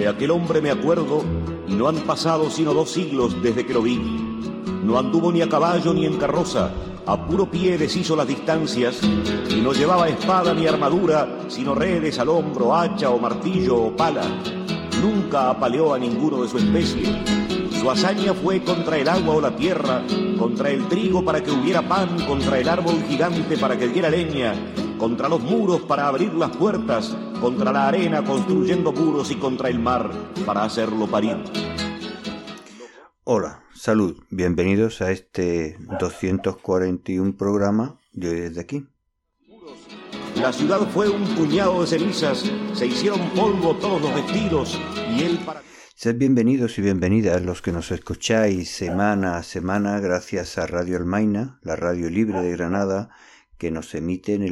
aquel hombre me acuerdo, y no han pasado sino 2 siglos desde que lo vi. No anduvo ni a caballo ni en carroza, a puro pie deshizo las distancias, y no llevaba espada ni armadura, sino redes al hombro, hacha o martillo o pala. Nunca apaleó a ninguno de su especie. Su hazaña fue contra el agua o la tierra, contra el trigo para que hubiera pan, contra el árbol gigante para que diera leña, contra los muros para abrir las puertas, contra la arena construyendo muros y contra el mar para hacerlo parir. Hola, salud, bienvenidos a este 241 programa de hoy desde aquí. La ciudad fue un puñado de cenizas, se hicieron polvo todos los vestidos y él para... Sed bienvenidos y bienvenidas los que nos escucháis semana a semana gracias a Radio Almaina, la radio libre de Granada, que nos emite en el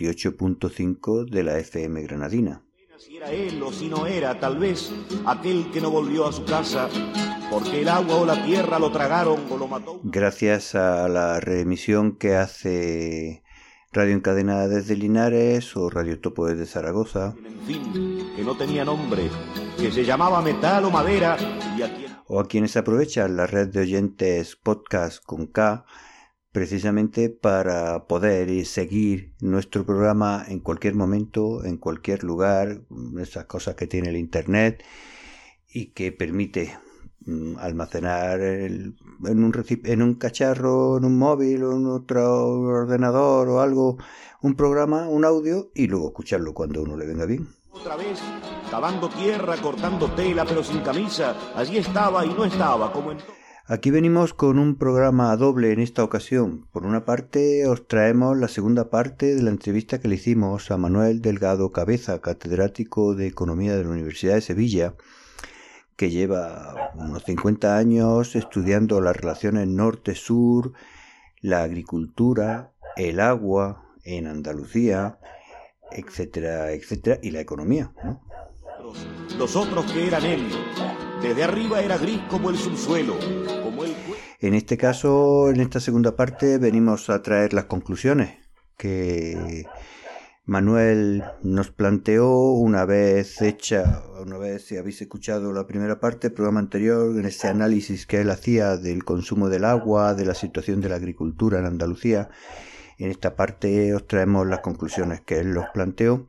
88.5 de la FM granadina. Si era él o si no era, tal vez, aquel que no volvió a su casa, porque el agua o la tierra lo tragaron o lo mató. Gracias a la reemisión que hace Radio Encadenada desde Linares o Radio Topo desde Zaragoza. En fin, que no tenía nombre, que se llamaba Metal o Madera, y o a quienes aprovechan la red de oyentes podcast con K, precisamente para poder seguir nuestro programa en cualquier momento, en cualquier lugar, esas cosas que tiene el internet y que permite almacenar en un cacharro, en un móvil o en otro ordenador o algo, un programa, un audio y luego escucharlo cuando uno le venga bien. Otra vez, cavando tierra, cortando tela pero sin camisa, allí estaba y no estaba como en... Aquí venimos con un programa doble en esta ocasión. Por una parte os traemos la segunda parte de la entrevista que le hicimos a Manuel Delgado Cabeza, catedrático de Economía de la Universidad de Sevilla, que lleva unos 50 años estudiando las relaciones norte-sur, la agricultura, el agua en Andalucía, etcétera, etcétera, y la economía, ¿no? Los otros que eran él, desde arriba era gris como el subsuelo, como el... En este caso, en esta segunda parte, venimos a traer las conclusiones que Manuel nos planteó una vez si habéis escuchado la primera parte, el programa anterior, en ese análisis que él hacía del consumo del agua, de la situación de la agricultura en Andalucía. En esta parte os traemos las conclusiones que él nos planteó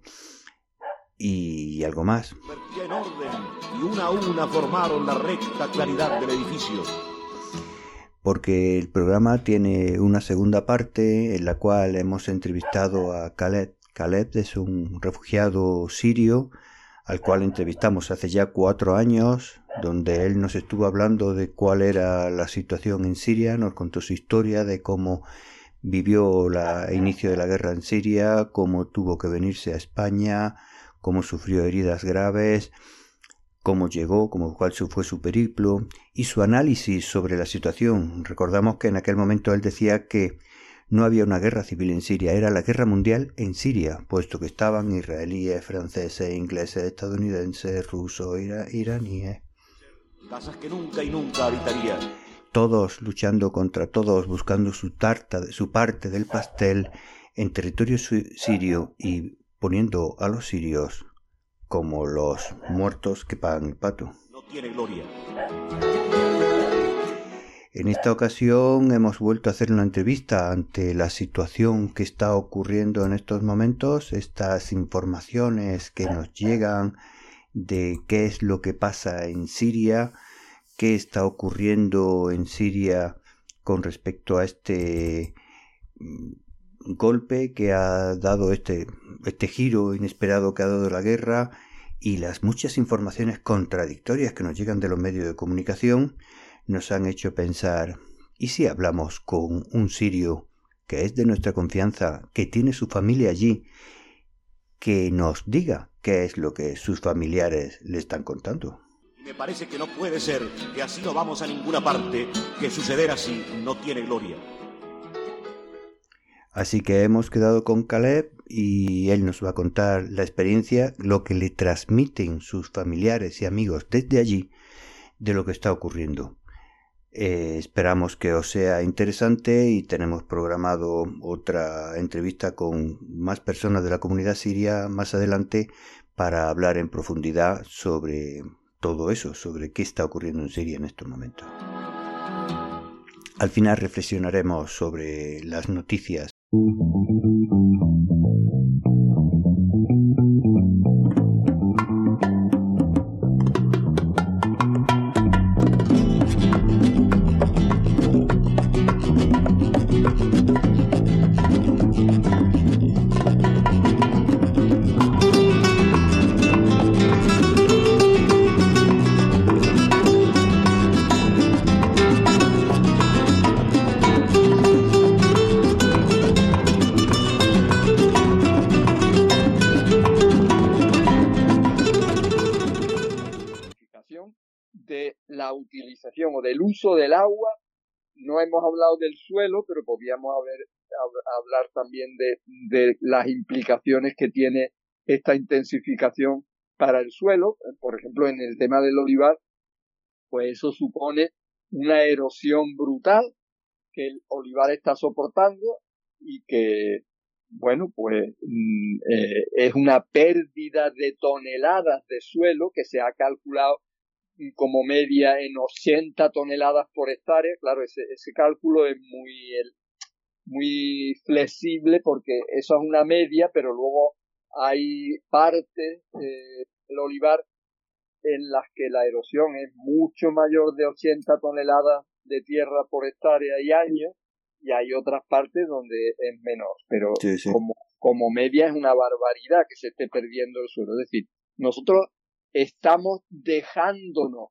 y algo más. En orden, y una a una formaron la recta claridad del edificio. Porque el programa tiene una segunda parte en la cual hemos entrevistado a Khaled. Khaled es un refugiado sirio al cual entrevistamos hace ya 4 años, donde él nos estuvo hablando de cuál era la situación en Siria, nos contó su historia de cómo vivió el inicio de la guerra en Siria, cómo tuvo que venirse a España, cómo sufrió heridas graves, cómo llegó, cuál fue su periplo y su análisis sobre la situación. Recordamos que en aquel momento él decía que no había una guerra civil en Siria, era la guerra mundial en Siria, puesto que estaban israelíes, franceses, ingleses, estadounidenses, rusos, iraníes. Casas que nunca y nunca habitaría. Todos luchando contra todos, buscando su parte del pastel en territorio sirio y poniendo a los sirios como los muertos que pagan el pato. No tiene gloria. En esta ocasión hemos vuelto a hacer una entrevista ante la situación que está ocurriendo en estos momentos, estas informaciones que nos llegan de qué es lo que pasa en Siria, qué está ocurriendo en Siria con respecto a este golpe que ha dado este giro inesperado que ha dado la guerra y las muchas informaciones contradictorias que nos llegan de los medios de comunicación nos han hecho pensar, ¿y si hablamos con un sirio que es de nuestra confianza, que tiene su familia allí, que nos diga qué es lo que sus familiares le están contando? Me parece que no puede ser, que así no vamos a ninguna parte, que suceder así no tiene gloria. Así que hemos quedado con Khaled y él nos va a contar la experiencia, lo que le transmiten sus familiares y amigos desde allí de lo que está ocurriendo. Esperamos que os sea interesante y tenemos programado otra entrevista con más personas de la comunidad siria más adelante para hablar en profundidad sobre todo eso, sobre qué está ocurriendo en Siria en estos momentos. Al final reflexionaremos sobre las noticias. De la utilización o del uso del agua. No hemos hablado del suelo, pero podríamos hablar también de las implicaciones que tiene esta intensificación para el suelo. Por ejemplo, en el tema del olivar, pues eso supone una erosión brutal que el olivar está soportando y que, bueno, pues es una pérdida de toneladas de suelo que se ha calculado como media en 80 toneladas por hectárea. Claro, ese cálculo es muy flexible porque eso es una media, pero luego hay partes del olivar en las que la erosión es mucho mayor de 80 toneladas de tierra por hectárea y año, y hay otras partes donde es menor, pero sí. Como media es una barbaridad que se esté perdiendo el suelo. Es decir, nosotros estamos dejándonos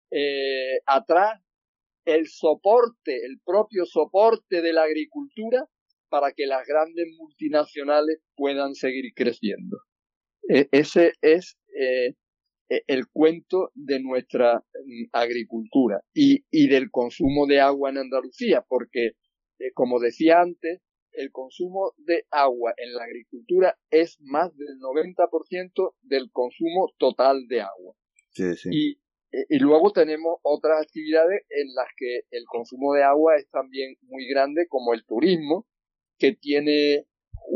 atrás el propio soporte de la agricultura para que las grandes multinacionales puedan seguir creciendo. Ese es el cuento de nuestra agricultura y del consumo de agua en Andalucía, porque, como decía antes, el consumo de agua en la agricultura es más del 90% del consumo total de agua. Sí, sí. Y luego tenemos otras actividades en las que el consumo de agua es también muy grande, como el turismo, que tiene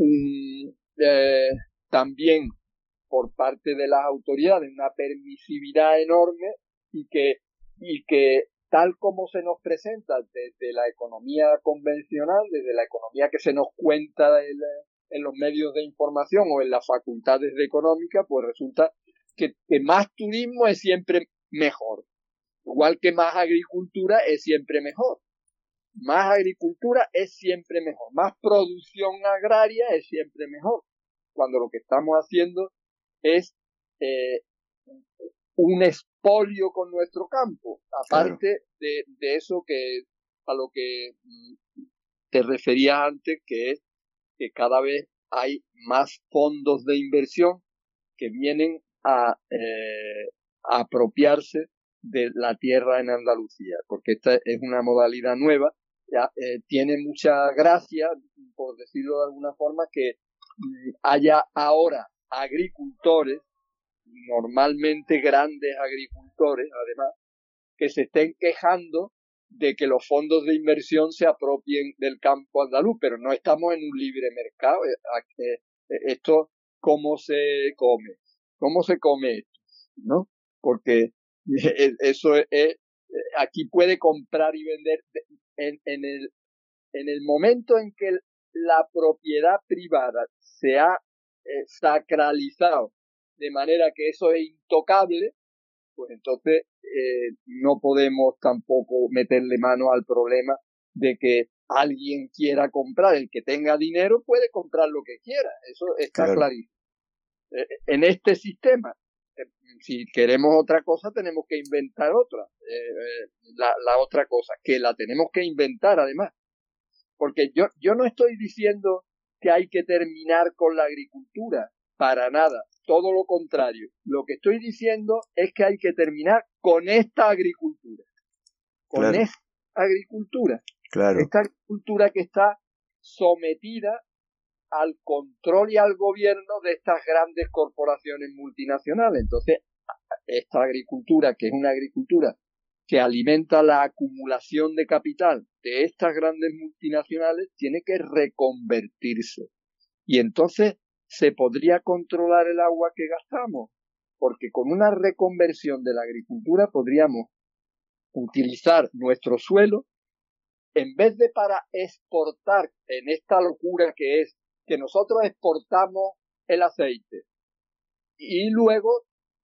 también por parte de las autoridades una permisividad enorme y que tal como se nos presenta desde la economía convencional, desde la economía que se nos cuenta en los medios de información o en las facultades de económica, pues resulta que más turismo es siempre mejor. Igual que más agricultura es siempre mejor. Más agricultura es siempre mejor. Más producción agraria es siempre mejor. Cuando lo que estamos haciendo es un expolio con nuestro campo, aparte claro. de eso que a lo que te referías antes, que es que cada vez hay más fondos de inversión que vienen a apropiarse de la tierra en Andalucía, porque esta es una modalidad nueva. Ya, tiene mucha gracia, por decirlo de alguna forma, que haya ahora agricultores, normalmente grandes agricultores, además, que se estén quejando de que los fondos de inversión se apropien del campo andaluz, pero no estamos en un libre mercado. Esto, ¿cómo se come? ¿Cómo se come esto? ¿No? Porque eso es, aquí puede comprar y vender en el momento en que la propiedad privada se ha sacralizado de manera que eso es intocable, pues entonces no podemos tampoco meterle mano al problema de que alguien quiera comprar. El que tenga dinero puede comprar lo que quiera, eso está claro. Clarísimo. En este sistema, si queremos otra cosa, tenemos que inventar otra, la otra cosa, que la tenemos que inventar además, porque yo no estoy diciendo que hay que terminar con la agricultura, para nada, todo lo contrario. Lo que estoy diciendo es que hay que terminar con esta agricultura, claro. esta agricultura, claro. Esta agricultura que está sometida al control y al gobierno de estas grandes corporaciones multinacionales. Entonces, esta agricultura, que es una agricultura que alimenta la acumulación de capital de estas grandes multinacionales, tiene que reconvertirse. Y entonces, ¿se podría controlar el agua que gastamos? porque con una reconversión de la agricultura podríamos utilizar nuestro suelo en vez de para exportar en esta locura que es que nosotros exportamos el aceite y luego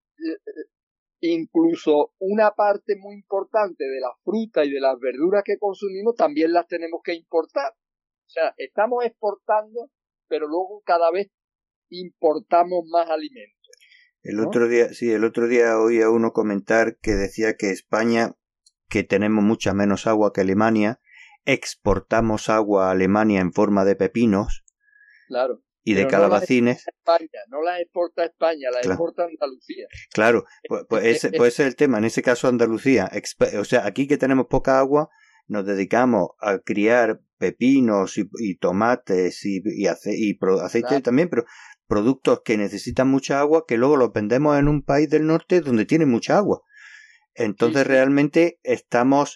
incluso una parte muy importante de la fruta y de las verduras que consumimos también las tenemos que importar. O sea, estamos exportando, pero luego cada vez importamos más alimentos. El otro día oí a uno comentar que decía que España, que tenemos mucha menos agua que Alemania, exportamos agua a Alemania en forma de pepinos, claro, y de calabacines. No la exporta España, la exporta Andalucía. Claro, pues ese es el tema. En ese caso Andalucía, o sea, aquí que tenemos poca agua, nos dedicamos a criar pepinos y tomates y aceite Claro. también, pero productos que necesitan mucha agua, que luego los vendemos en un país del norte donde tiene mucha agua. Entonces realmente estamos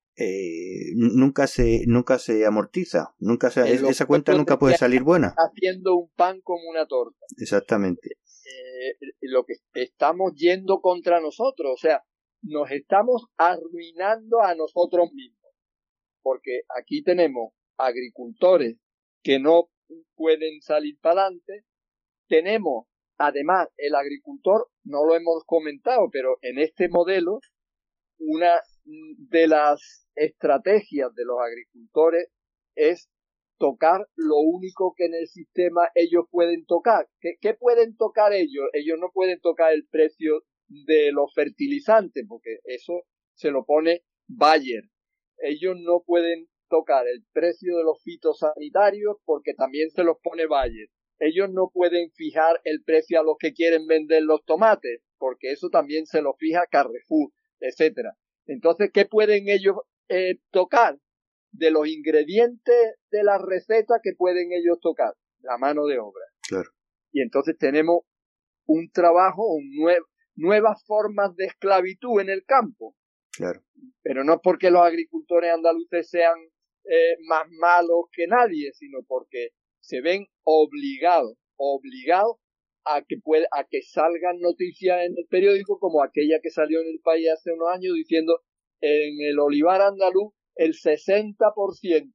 nunca se amortiza, esa cuenta nunca puede salir buena. Haciendo un pan como una torta. Exactamente. Lo que estamos yendo contra nosotros, o sea, nos estamos arruinando a nosotros mismos, porque aquí tenemos agricultores que no pueden salir para adelante, tenemos además el agricultor, no lo hemos comentado, pero en este modelo una de las estrategias de los agricultores es tocar lo único que en el sistema ellos pueden tocar. ¿Qué pueden tocar ellos? Ellos no pueden tocar el precio de los fertilizantes, porque eso se lo pone Bayer. Ellos no pueden tocar el precio de los fitosanitarios, porque también se los pone Bayer. Ellos no pueden fijar el precio a los que quieren vender los tomates, porque eso también se lo fija Carrefour, etcétera. Entonces, ¿qué pueden ellos tocar? De los ingredientes de la receta que pueden ellos tocar, la mano de obra. Claro. Y entonces tenemos un trabajo, nuevas formas de esclavitud en el campo. Claro. Pero no porque los agricultores andaluces sean más malos que nadie, sino porque se ven obligados a que salgan noticias en el periódico como aquella que salió en El País hace unos años diciendo en el olivar andaluz el 60%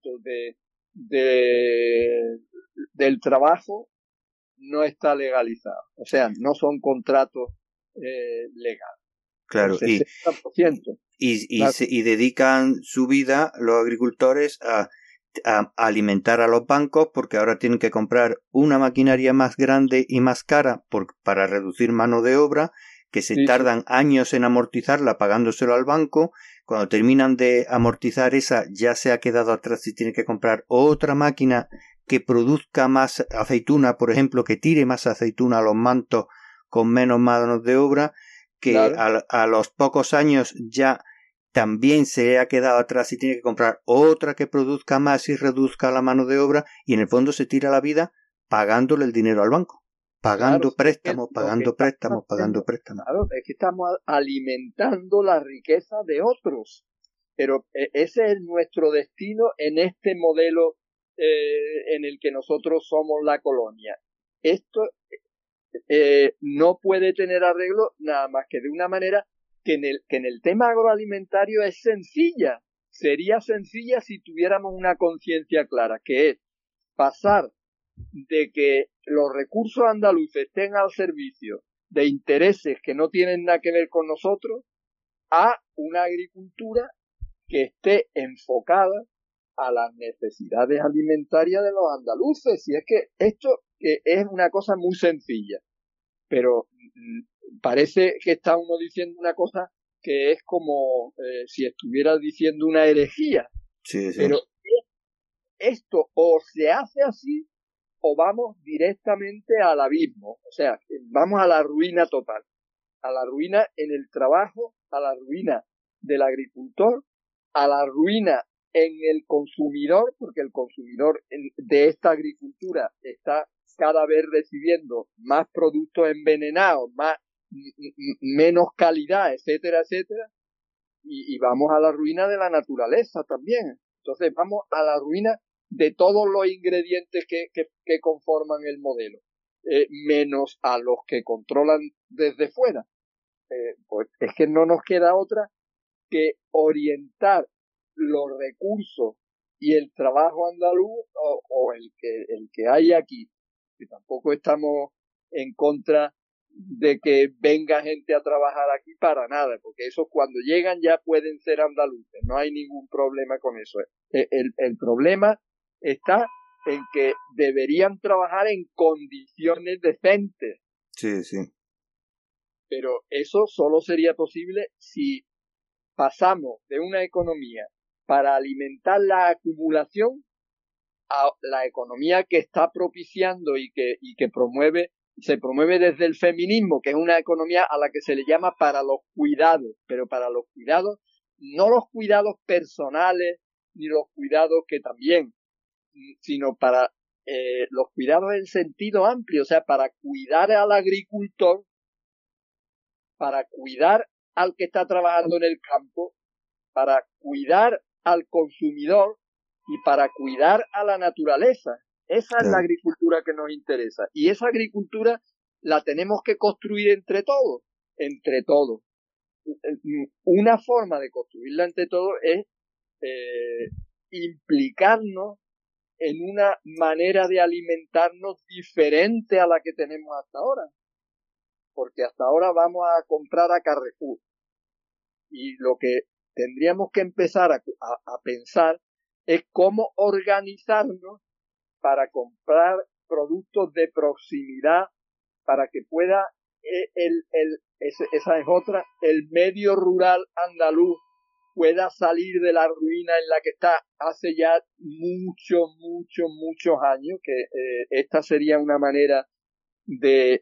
del trabajo no está legalizado. O sea, no son contratos legales. Claro, el 60%. Y dedican su vida los agricultores a alimentar a los bancos, porque ahora tienen que comprar una maquinaria más grande y más cara para reducir mano de obra, que se tardan años en amortizarla pagándoselo al banco. Cuando terminan de amortizar esa, ya se ha quedado atrás y tiene que comprar otra máquina que produzca más aceituna, por ejemplo, que tire más aceituna a los mantos con menos manos de obra, que claro, a los pocos años ya también se ha quedado atrás y tiene que comprar otra que produzca más y reduzca la mano de obra, y en el fondo se tira la vida pagándole el dinero al banco. Pagando préstamos. Claro, es que estamos alimentando la riqueza de otros. Pero ese es nuestro destino en este modelo en el que nosotros somos la colonia. Esto no puede tener arreglo nada más que de una manera que en el tema agroalimentario es sencilla. Sería sencilla si tuviéramos una conciencia clara, que es pasar de que los recursos andaluces estén al servicio de intereses que no tienen nada que ver con nosotros a una agricultura que esté enfocada a las necesidades alimentarias de los andaluces. Y es que esto es una cosa muy sencilla, pero parece que está uno diciendo una cosa que es como si estuviera diciendo una herejía. Sí. Pero esto o se hace así o vamos directamente al abismo, o sea, vamos a la ruina total, a la ruina en el trabajo, a la ruina del agricultor, a la ruina en el consumidor, porque el consumidor de esta agricultura está cada vez recibiendo más productos envenenados, menos calidad, etcétera, etcétera, y vamos a la ruina de la naturaleza también. Entonces vamos a la ruina de todos los ingredientes que conforman el modelo. menos a los que controlan desde fuera. Pues es que no nos queda otra que orientar los recursos y el trabajo andaluz o el que hay aquí, que tampoco estamos en contra de que venga gente a trabajar aquí para nada, porque esos cuando llegan ya pueden ser andaluces, no hay ningún problema con eso. El problema está en que deberían trabajar en condiciones decentes. Sí, sí. Pero eso solo sería posible si pasamos de una economía para alimentar la acumulación a la economía que está propiciando y que se promueve desde el feminismo, que es una economía a la que se le llama para los cuidados, pero para los cuidados, no los cuidados personales, ni los cuidados que también, sino para los cuidados en sentido amplio, o sea, para cuidar al agricultor, para cuidar al que está trabajando en el campo, para cuidar al consumidor y para cuidar a la naturaleza. Esa es la agricultura que nos interesa. Y esa agricultura la tenemos que construir entre todos. Entre todos. Una forma de construirla entre todos es implicarnos en una manera de alimentarnos diferente a la que tenemos hasta ahora. Porque hasta ahora vamos a comprar a Carrefour. Y lo que tendríamos que empezar a pensar es cómo organizarnos para comprar productos de proximidad, para que pueda esa es otra, el medio rural andaluz pueda salir de la ruina en la que está hace ya muchos años, que esta sería una manera de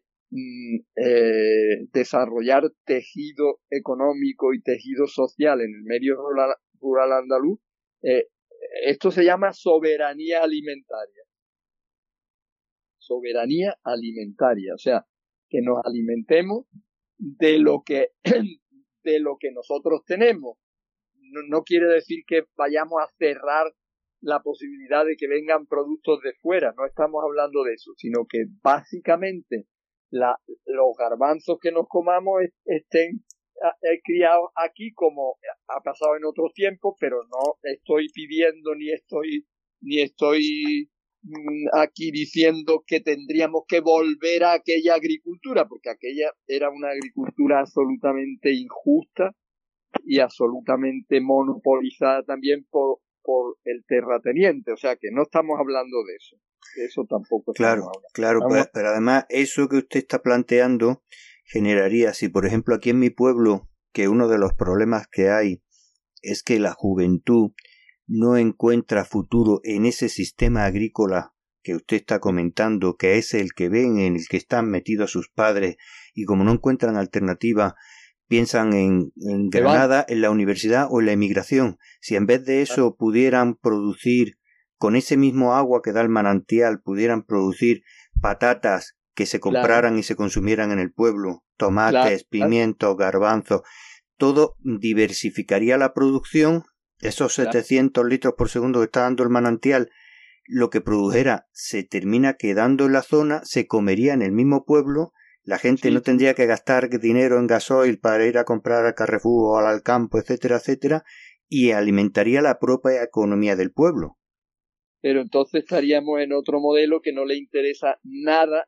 desarrollar tejido económico y tejido social en el medio rural andaluz. Esto se llama soberanía alimentaria. Soberanía alimentaria, o sea, que nos alimentemos de lo que nosotros tenemos. No quiere decir que vayamos a cerrar la posibilidad de que vengan productos de fuera, no estamos hablando de eso, sino que básicamente los garbanzos que nos comamos estén criados aquí como ha pasado en otros tiempos, pero no estoy pidiendo ni estoy aquí diciendo que tendríamos que volver a aquella agricultura, porque aquella era una agricultura absolutamente injusta y absolutamente monopolizada también por el terrateniente, o sea que no estamos hablando de eso. Eso tampoco. Claro, pero además eso que usted está planteando generaría, si por ejemplo aquí en mi pueblo, que uno de los problemas que hay es que la juventud no encuentra futuro en ese sistema agrícola que usted está comentando, que es el que ven, en el que están metidos sus padres, y como no encuentran alternativa, piensan en Granada, en la universidad o en la emigración. Si en vez de eso pudieran producir con ese mismo agua que da el manantial, pudieran producir patatas que se compraran y se consumieran en el pueblo, tomates, pimientos, garbanzos, todo diversificaría la producción. Esos 700 litros por segundo que está dando el manantial, lo que produjera se termina quedando en la zona, se comería en el mismo pueblo, la gente no tendría que gastar dinero en gasoil para ir a comprar al Carrefour o al campo, etcétera, etcétera, y alimentaría la propia economía del pueblo. Pero entonces estaríamos en otro modelo que no le interesa nada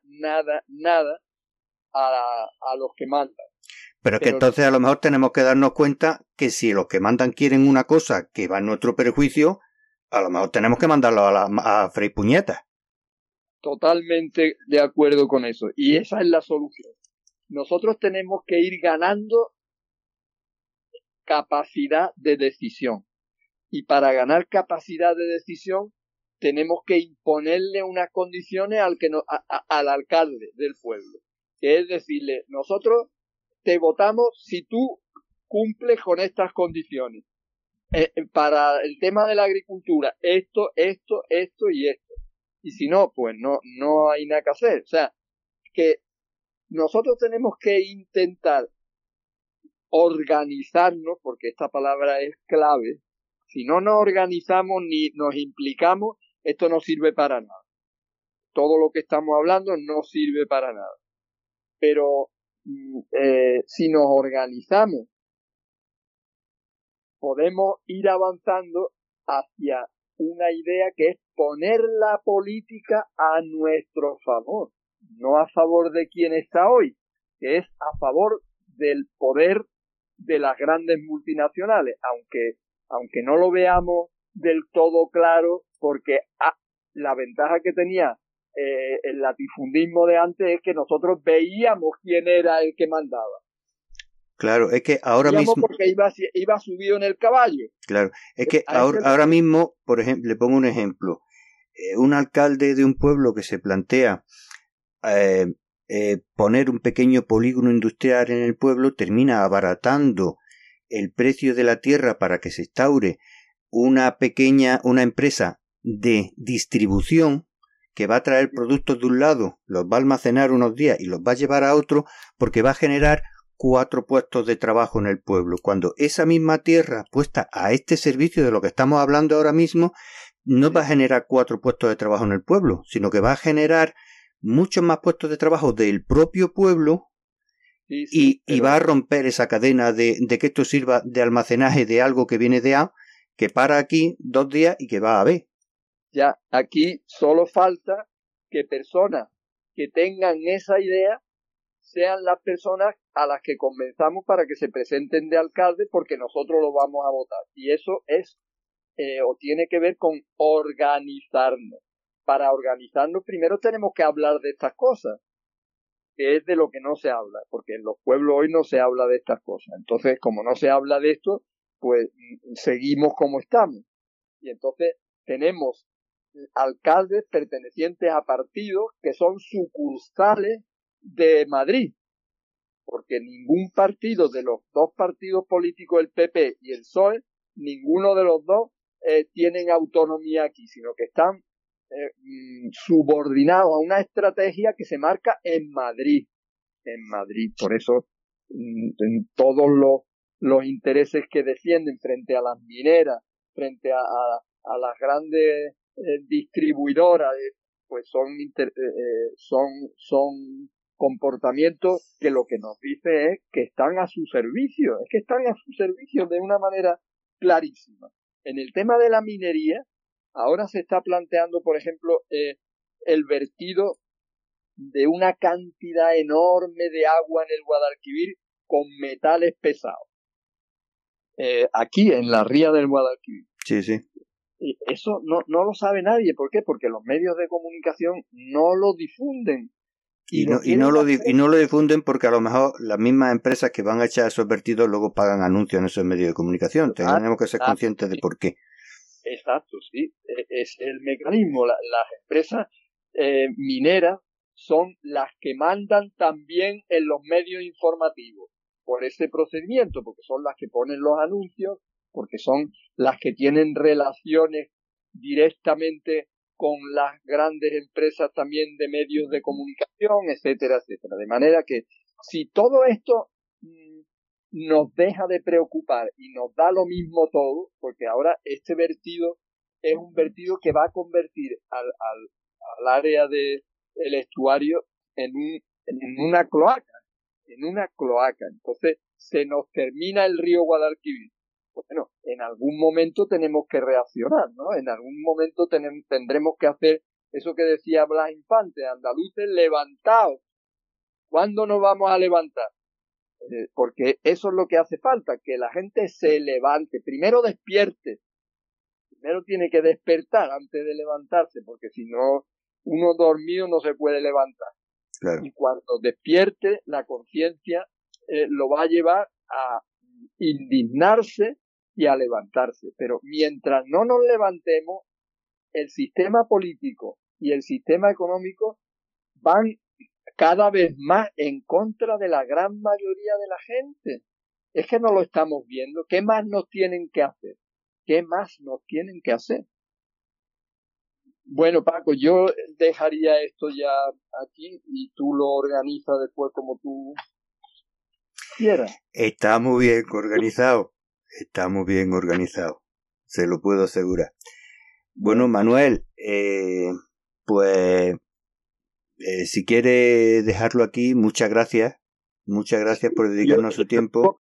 a los que mandan. Pero que entonces a lo mejor tenemos que darnos cuenta que si los que mandan quieren una cosa que va en nuestro perjuicio, a lo mejor tenemos que mandarlo a freír puñetas. Totalmente de acuerdo con eso. Y esa es la solución. Nosotros tenemos que ir ganando capacidad de decisión. Y para ganar capacidad de decisión tenemos que imponerle unas condiciones al alcalde del pueblo. Que es decirle, nosotros te votamos si tú cumples con estas condiciones. Para el tema de la agricultura, esto y esto. Y si no, pues no hay nada que hacer. O sea, que nosotros tenemos que intentar organizarnos, porque esta palabra es clave. Si no nos organizamos ni nos implicamos, esto no sirve para nada. todo lo que estamos hablando no sirve para nada. Pero si nos organizamos, podemos ir avanzando hacia una idea que es poner la política a nuestro favor, no a favor de quien está hoy, que es a favor del poder de las grandes multinacionales, aunque no lo veamos del todo claro, porque la ventaja que tenía el latifundismo de antes es que nosotros veíamos quién era el que mandaba. Claro, es que ahora mismo... porque iba subido en el caballo. Claro, es que ahora mismo, por ejemplo, le pongo un ejemplo. Un alcalde de un pueblo que se plantea poner un pequeño polígono industrial en el pueblo termina abaratando el precio de la tierra para que se instaure una empresa de distribución que va a traer productos de un lado, los va a almacenar unos días y los va a llevar a otro, porque va a generar 4 puestos de trabajo en el pueblo, cuando esa misma tierra puesta a este servicio de lo que estamos hablando ahora mismo no va a generar 4 puestos de trabajo en el pueblo, sino que va a generar muchos más puestos de trabajo del propio pueblo. Y va a romper esa cadena de que esto sirva de almacenaje de algo que viene de A, que para aquí 2 días y que va a B. Ya, aquí solo falta que personas que tengan esa idea sean las personas a las que convenzamos para que se presenten de alcalde, porque nosotros lo vamos a votar. Y eso es o tiene que ver con organizarnos. Para organizarnos primero tenemos que hablar de estas cosas, que es de lo que no se habla, porque en los pueblos hoy no se habla de estas cosas. Entonces, como no se habla de esto, pues seguimos como estamos. Y entonces tenemos alcaldes pertenecientes a partidos que son sucursales de Madrid, porque ningún partido de los 2 partidos políticos, el PP y el PSOE, ninguno de los 2 tienen autonomía aquí, sino que están subordinados a una estrategia que se marca en Madrid. Por eso en todos los intereses que defienden frente a las mineras, frente a las grandes distribuidoras, pues son comportamientos que lo que nos dice es que están a su servicio, de una manera clarísima. En el tema de la minería, ahora se está planteando, por ejemplo, el vertido de una cantidad enorme de agua en el Guadalquivir con metales pesados. Aquí, en la ría del Guadalquivir. Sí, sí. Y eso no lo sabe nadie. ¿Por qué? Porque los medios de comunicación no lo difunden. Y no lo difunden porque a lo mejor las mismas empresas que van a echar esos vertidos luego pagan anuncios en esos medios de comunicación. Tenemos que ser conscientes de por qué. Exacto, sí. Es el mecanismo. Las empresas mineras son las que mandan también en los medios informativos por ese procedimiento, porque son las que ponen los anuncios, porque son las que tienen relaciones directamente con las grandes empresas también de medios de comunicación, etcétera, etcétera. De manera que si todo esto nos deja de preocupar y nos da lo mismo todo, porque ahora este vertido es un vertido que va a convertir al área del estuario en una cloaca, Entonces se nos termina el río Guadalquivir. Bueno, en algún momento tenemos que reaccionar, ¿no? En algún momento tendremos que hacer eso que decía Blas Infante: andaluces, levantaos. ¿Cuándo nos vamos a levantar? Porque eso es lo que hace falta, que la gente se levante, primero despierte, primero tiene que despertar antes de levantarse, porque si no, uno dormido no se puede levantar. Claro. Y cuando despierte, la conciencia lo va a llevar a indignarse y a levantarse. Pero mientras no nos levantemos, el sistema político y el sistema económico van cada vez más en contra de la gran mayoría de la gente. Es que no lo estamos viendo. ¿Qué más nos tienen que hacer? Bueno, Paco, yo dejaría esto ya aquí y tú lo organizas después como tú quieras. Está muy bien organizado, se lo puedo asegurar. Bueno, Manuel, pues Si quiere dejarlo aquí, muchas gracias. Muchas gracias por dedicarnos su tiempo.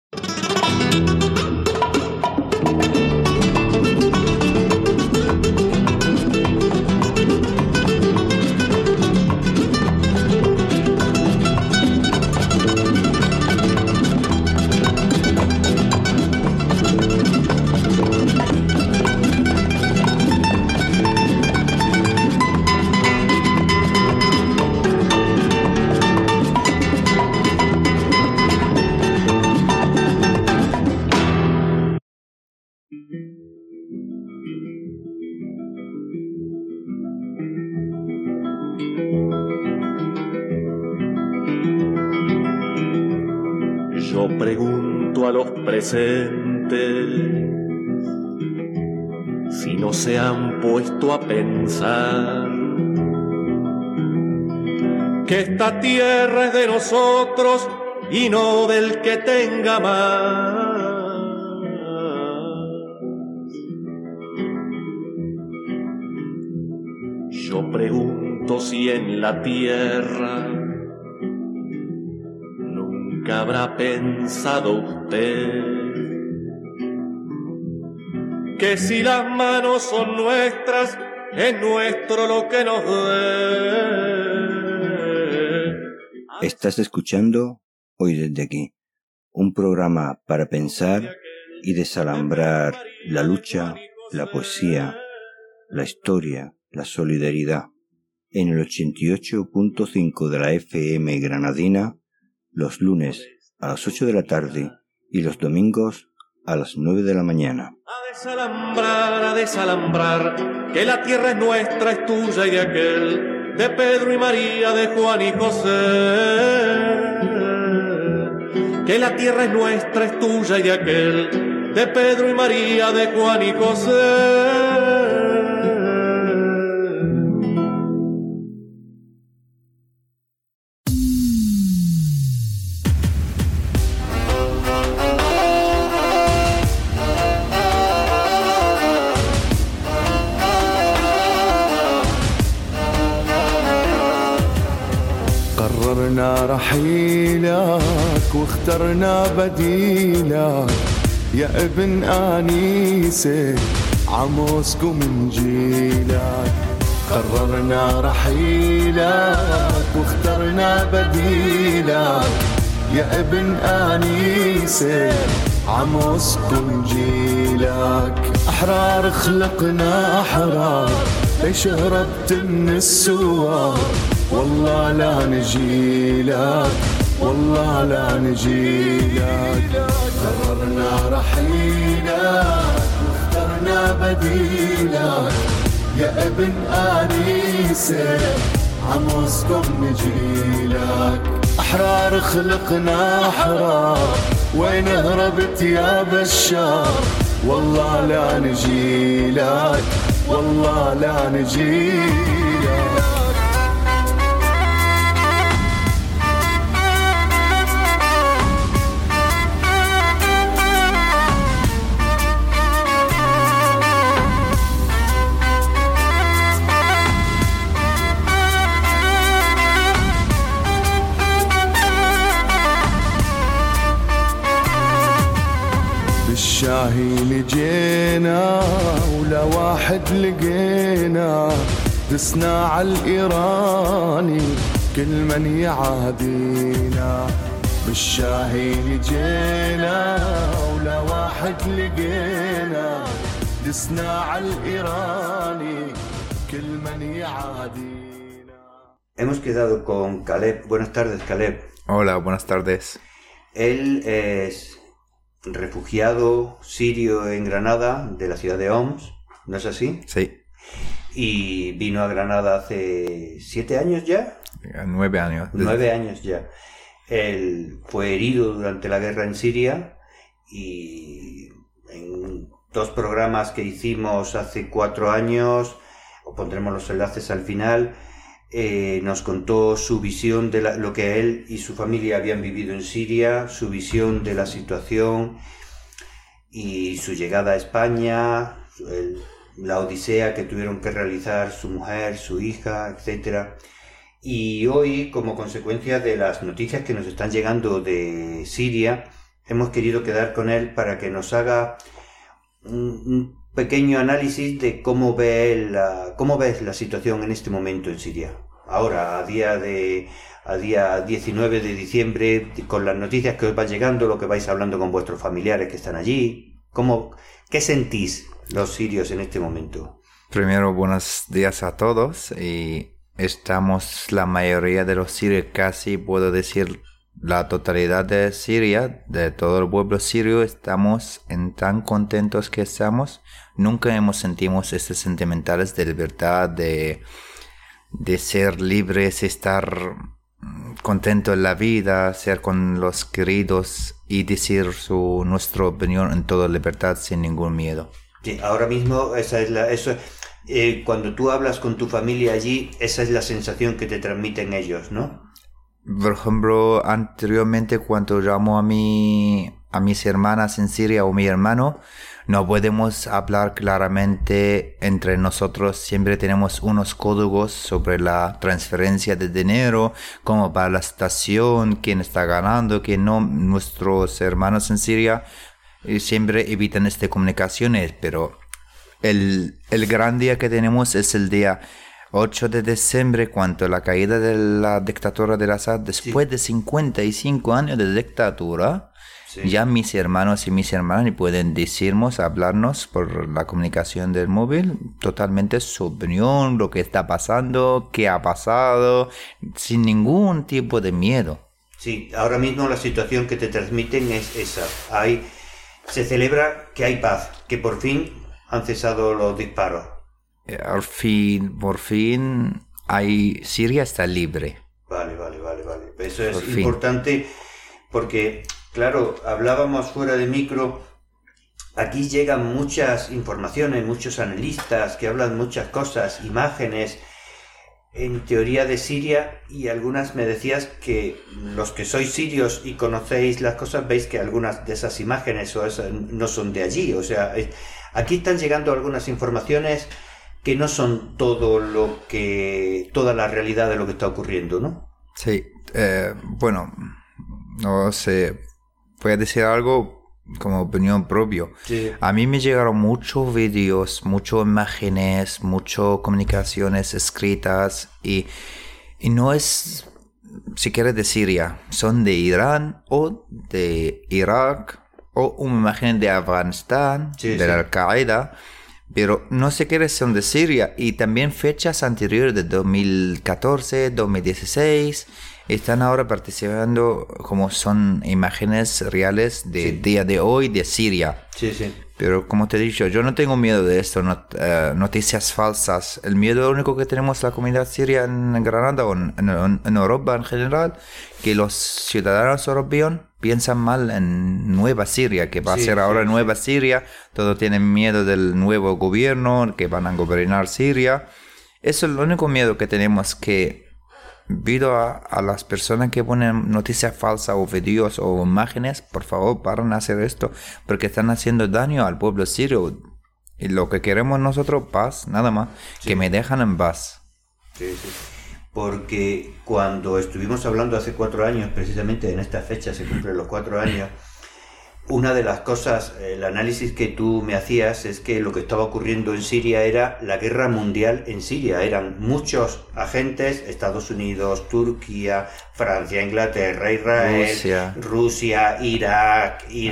Yo pregunto a los presentes si no se han puesto a pensar que esta tierra es de nosotros y no del que tenga más. Yo pregunto si en la tierra nunca habrá pensado usted que si las manos son nuestras, es nuestro lo que nos dé. Estás escuchando Hoy desde aquí, un programa para pensar y desalambrar la lucha, la poesía, la historia, la solidaridad. En el 88.5 de la FM granadina, los lunes a las 8 de la tarde y los domingos a las 9 de la mañana. A desalambrar, que la tierra es nuestra, es tuya y de aquel, de Pedro y María, de Juan y José. Que la tierra es nuestra, es tuya y de aquel, de Pedro y María, de Juan y José. قررنا رحيلك واخترنا بديلك يا ابن آنيسة عموسك ومن جيلك. قررنا رحيلك واخترنا بديلك يا ابن آنيسة عموسك ومن جيلك. أحرار خلقنا أحرار ليش هربت من السوار والله لا نجيلك والله لا نجيلك. قررنا رحيلك واخترنا بديلك يا ابن آنيسة عموسكم نجيلك. أحرار خلقنا أحرار وين هربت يا بشار والله لا نجيلك والله لا نجيلك. بالشاهي لجينا ولا واحد لقينا دسنا عالإيراني كل من يعادينا. بالشاهي لجينا ولا واحد لقينا دسنا عالإيراني كل من يعادينا. Hemos quedado con Caleb. Buenas tardes, Caleb. Hola, buenas tardes. Él es refugiado sirio en Granada, de la ciudad de Homs, ¿no es así? Sí. Y vino a Granada hace 7 años ya. 9 años. 9 años ya. Él fue herido durante la guerra en Siria y en 2 programas que hicimos hace 4 años, os pondremos los enlaces al final, nos contó su visión de lo que él y su familia habían vivido en Siria, su visión de la situación y su llegada a España, la odisea que tuvieron que realizar su mujer, su hija, etc. Y hoy, como consecuencia de las noticias que nos están llegando de Siria, hemos querido quedar con él para que nos haga un pequeño análisis de cómo ves la situación en este momento en Siria. Ahora, a día 19 de diciembre, con las noticias que os van llegando, lo que vais hablando con vuestros familiares que están allí, ¿qué sentís los sirios en este momento? Primero, buenos días a todos. Y estamos, la mayoría de los sirios, casi puedo decir la totalidad de Siria, de todo el pueblo sirio, estamos tan contentos que estamos. Nunca hemos sentido estos sentimentales de libertad, de ser libres, estar contento en la vida, ser con los queridos y decir nuestra opinión en toda libertad sin ningún miedo. Sí, ahora mismo cuando tú hablas con tu familia allí, esa es la sensación que te transmiten ellos, ¿no? Por ejemplo, anteriormente cuando llamo a mis hermanas en Siria o mi hermano, no podemos hablar claramente entre nosotros. Siempre tenemos unos códigos sobre la transferencia de dinero, cómo va la estación, quién está ganando, quién no. Nuestros hermanos en Siria siempre evitan estas comunicaciones, pero el gran día que tenemos es el día 8 de diciembre, cuando la caída de la dictadura de Assad, después de 55 años de dictadura, ya mis hermanos y mis hermanas pueden decirnos, hablarnos por la comunicación del móvil, totalmente su opinión, lo que está pasando, qué ha pasado, sin ningún tipo de miedo. Sí, ahora mismo la situación que te transmiten es esa. Se celebra que hay paz, que por fin han cesado los disparos. Por fin, Siria está libre. Vale. Eso es importante porque, claro, hablábamos fuera de micro, aquí llegan muchas informaciones, muchos analistas que hablan muchas cosas, imágenes, en teoría de Siria, y algunas me decías que los que sois sirios y conocéis las cosas, veis que algunas de esas imágenes no son de allí. O sea, aquí están llegando algunas informaciones que no son toda la realidad de lo que está ocurriendo, ¿no? Sí, bueno, no sé, voy a decir algo como opinión propia. Sí. A mí me llegaron muchos vídeos, muchas imágenes, muchas comunicaciones escritas y no es, si quieres, de Siria, son de Irán o de Irak o una imagen de Afganistán, de la Al-Qaeda. Pero no sé qué son de Siria, y también fechas anteriores de 2014, 2016, están ahora participando como son imágenes reales de día de hoy de Siria. Sí. Pero como te he dicho, yo no tengo miedo de esto, noticias falsas. El miedo único que tenemos la comunidad siria en Granada o en Europa en general, que los ciudadanos europeos piensan mal en Nueva Siria, que va a ser ahora Nueva Siria. Todos tienen miedo del nuevo gobierno, que van a gobernar Siria. Eso es el único miedo que tenemos, que debido a las personas que ponen noticias falsas o videos o imágenes, por favor, paren de hacer esto, porque están haciendo daño al pueblo sirio. Y lo que queremos nosotros, paz, nada más, que me dejan en paz. Sí. Porque cuando estuvimos hablando hace 4 años, precisamente en esta fecha se cumplen los 4 años, una de las cosas, el análisis que tú me hacías es que lo que estaba ocurriendo en Siria era la guerra mundial en Siria. Eran muchos agentes, Estados Unidos, Turquía, Francia, Inglaterra, Israel, Rusia, Irak, y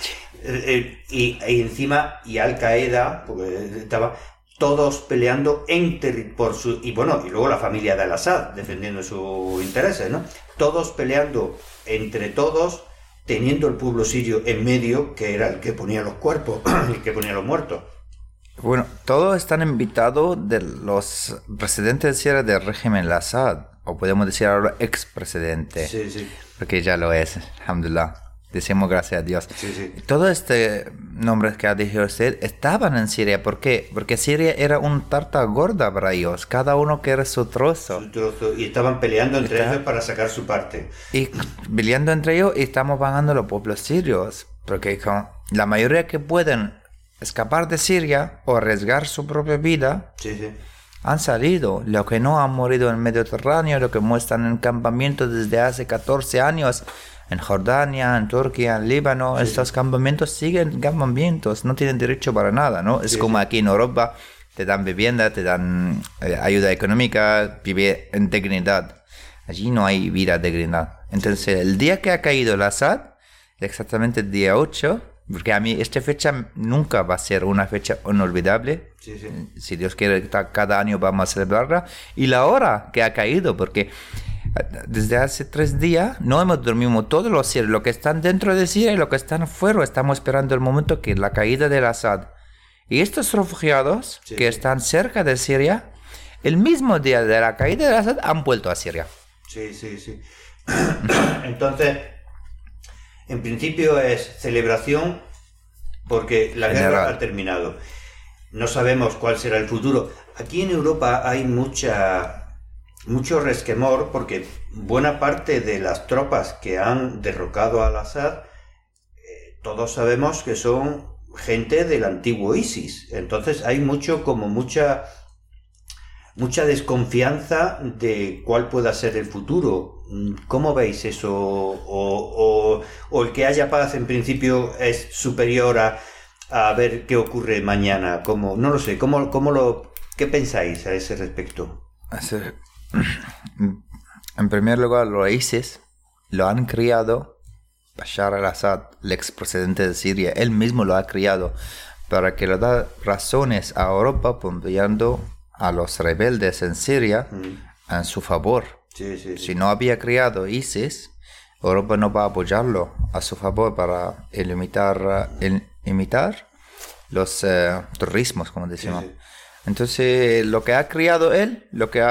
encima, y Al-Qaeda, porque estaba todos peleando y luego la familia de Al-Assad defendiendo sus intereses, ¿no? Todos peleando entre todos, teniendo el pueblo sirio en medio, que era el que ponía los cuerpos, el que ponía los muertos. Bueno, todos están invitados de los presidentes de Siria del régimen Assad, o podemos decir ahora expresidente. Sí. Porque ya lo es, alhamdulillah. Decimos gracias a Dios. Sí. Todos estos nombres que ha dicho usted estaban en Siria. ¿Por qué? Porque Siria era un tarta gorda para ellos. Cada uno quiere su trozo. Y estaban peleando entre ellos para sacar su parte. Y peleando entre ellos, y estamos pagando a los pueblos sirios. Porque la mayoría que pueden escapar de Siria o arriesgar su propia vida, han salido. Los que no han morido en el Mediterráneo, los que muestran en campamentos desde hace 14 años, en Jordania, en Turquía, en Líbano, estos campamentos siguen campamentos, no tienen derecho para nada, ¿no? Es como aquí en Europa, te dan vivienda, te dan ayuda económica, vivir en dignidad. Allí no hay vida dignidad. Entonces, el día que ha caído el Assad, exactamente el día 8, porque a mí esta fecha nunca va a ser una fecha inolvidable. Si Dios quiere, cada año vamos a celebrarla. Y la hora que ha caído, porque desde hace 3 días no hemos dormido todos los sirios, los que están dentro de Siria y los que están fuera. Estamos esperando el momento que la caída del Assad. Y estos refugiados que están cerca de Siria, el mismo día de la caída del Assad han vuelto a Siria. Sí. Entonces, en principio es celebración porque la guerra ha terminado. No sabemos cuál será el futuro. Aquí en Europa hay mucho resquemor porque buena parte de las tropas que han derrocado al Assad, todos sabemos que son gente del antiguo ISIS. Entonces hay mucha desconfianza de cuál pueda ser el futuro. ¿Cómo veis eso? ¿O el que haya paz en principio es superior a ver qué ocurre mañana? No lo sé. ¿Qué pensáis a ese respecto? En primer lugar, los ISIS lo han criado Bashar al-Assad, el expresidente de Siria. Él mismo lo ha criado para que le da razones a Europa apoyando a los rebeldes en Siria en su favor. Si no había criado ISIS, Europa no va a apoyarlo a su favor para imitar los terrorismos, como decimos. Entonces, lo que ha criado él,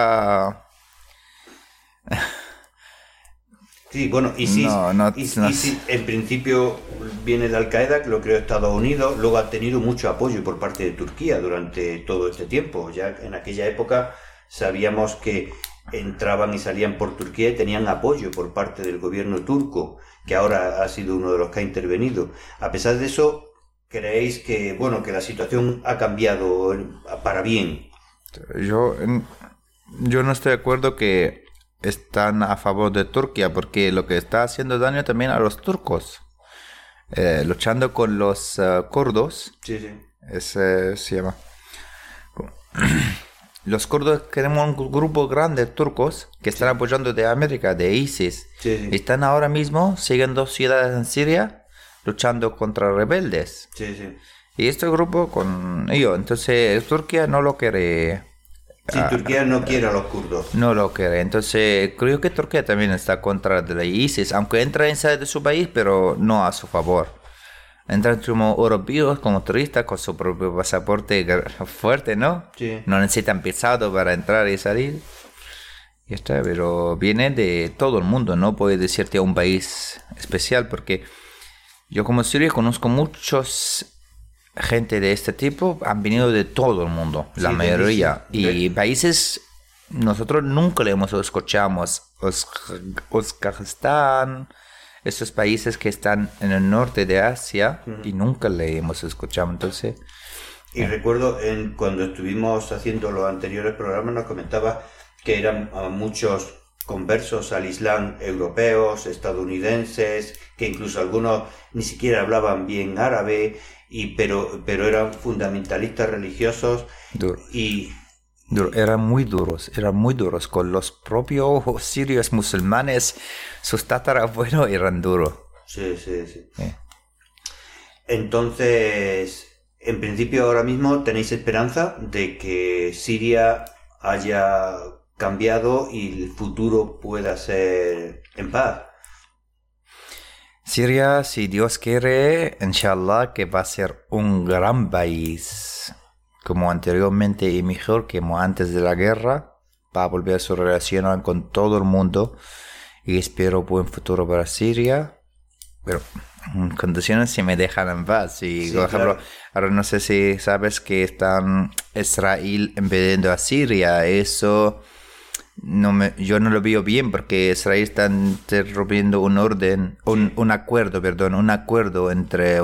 Sí, bueno, ISIS en principio viene de Al-Qaeda, que lo creó Estados Unidos, luego ha tenido mucho apoyo por parte de Turquía durante todo este tiempo. Ya en aquella época sabíamos que entraban y salían por Turquía y tenían apoyo por parte del gobierno turco, que ahora ha sido uno de los que ha intervenido. A pesar de eso, ¿creéis que la situación ha cambiado para bien? Yo no estoy de acuerdo que están a favor de Turquía, porque lo que está haciendo daño también a los turcos, luchando con los kurdos. Se llama los kurdos. Tenemos un grupo grande de turcos que están apoyando de América, de ISIS. Están ahora mismo siguiendo ciudades en Siria, luchando contra rebeldes. Y este grupo con ellos, entonces Turquía no lo quiere. Turquía no quiere a los kurdos. No lo quiere. Entonces, creo que Turquía también está contra de la ISIS, aunque entra inside de su país, pero no a su favor. Entran como europeos, como turistas, con su propio pasaporte fuerte, ¿no? No necesitan visado para entrar y salir. Y está, pero viene de todo el mundo, no puede decirte a un país especial, porque yo como sirio conozco muchos gente de este tipo, han venido de todo el mundo, la mayoría. Y países, nosotros nunca le hemos escuchado. Uzbekistán, esos países que están en el norte de Asia, y nunca le hemos escuchado. Entonces, y recuerdo cuando estuvimos haciendo los anteriores programas, nos comentaba que eran muchos conversos al Islam europeos, estadounidenses, que incluso algunos ni siquiera hablaban bien árabe, pero eran fundamentalistas religiosos. Eran muy duros con los propios sirios musulmanes. Sus tatarabuelos eran duros. Sí. Entonces, en principio ahora mismo tenéis esperanza de que Siria haya cambiado y el futuro pueda ser en paz. Siria, si Dios quiere, inshallah, que va a ser un gran país, como anteriormente y mejor que antes de la guerra. Va a volver a su relación con todo el mundo y espero buen futuro para Siria, pero en condiciones si me dejan en paz. Y por ejemplo, ahora no sé si sabes que están Israel invadiendo a Siria. Eso yo no lo veo bien, porque Israel está interrumpiendo un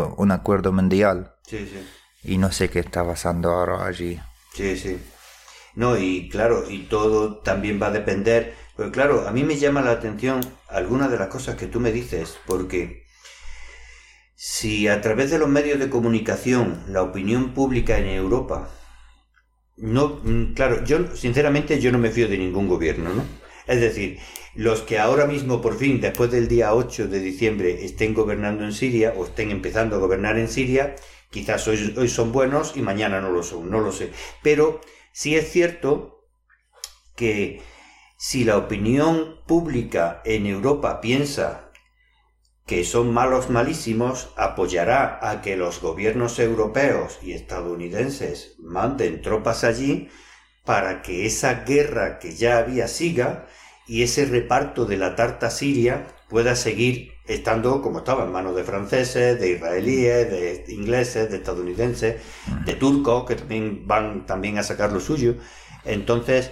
acuerdo mundial. Y no sé qué está pasando ahora allí. No, y claro, y todo también va a depender, pero claro, a mí me llama la atención algunas de las cosas que tú me dices, porque si a través de los medios de comunicación la opinión pública en Europa, no, claro, yo sinceramente yo no me fío de ningún gobierno, ¿no? Es decir, los que ahora mismo por fin, después del día 8 de diciembre, estén gobernando en Siria o estén empezando a gobernar en Siria, quizás hoy son buenos y mañana no lo son, no lo sé. Pero sí es cierto que si la opinión pública en Europa piensa que son malos malísimos, apoyará a que los gobiernos europeos y estadounidenses manden tropas allí para que esa guerra que ya había siga y ese reparto de la tarta siria pueda seguir estando como estaba, en manos de franceses, de israelíes, de ingleses, de estadounidenses, de turcos, que también van también a sacar lo suyo. Entonces,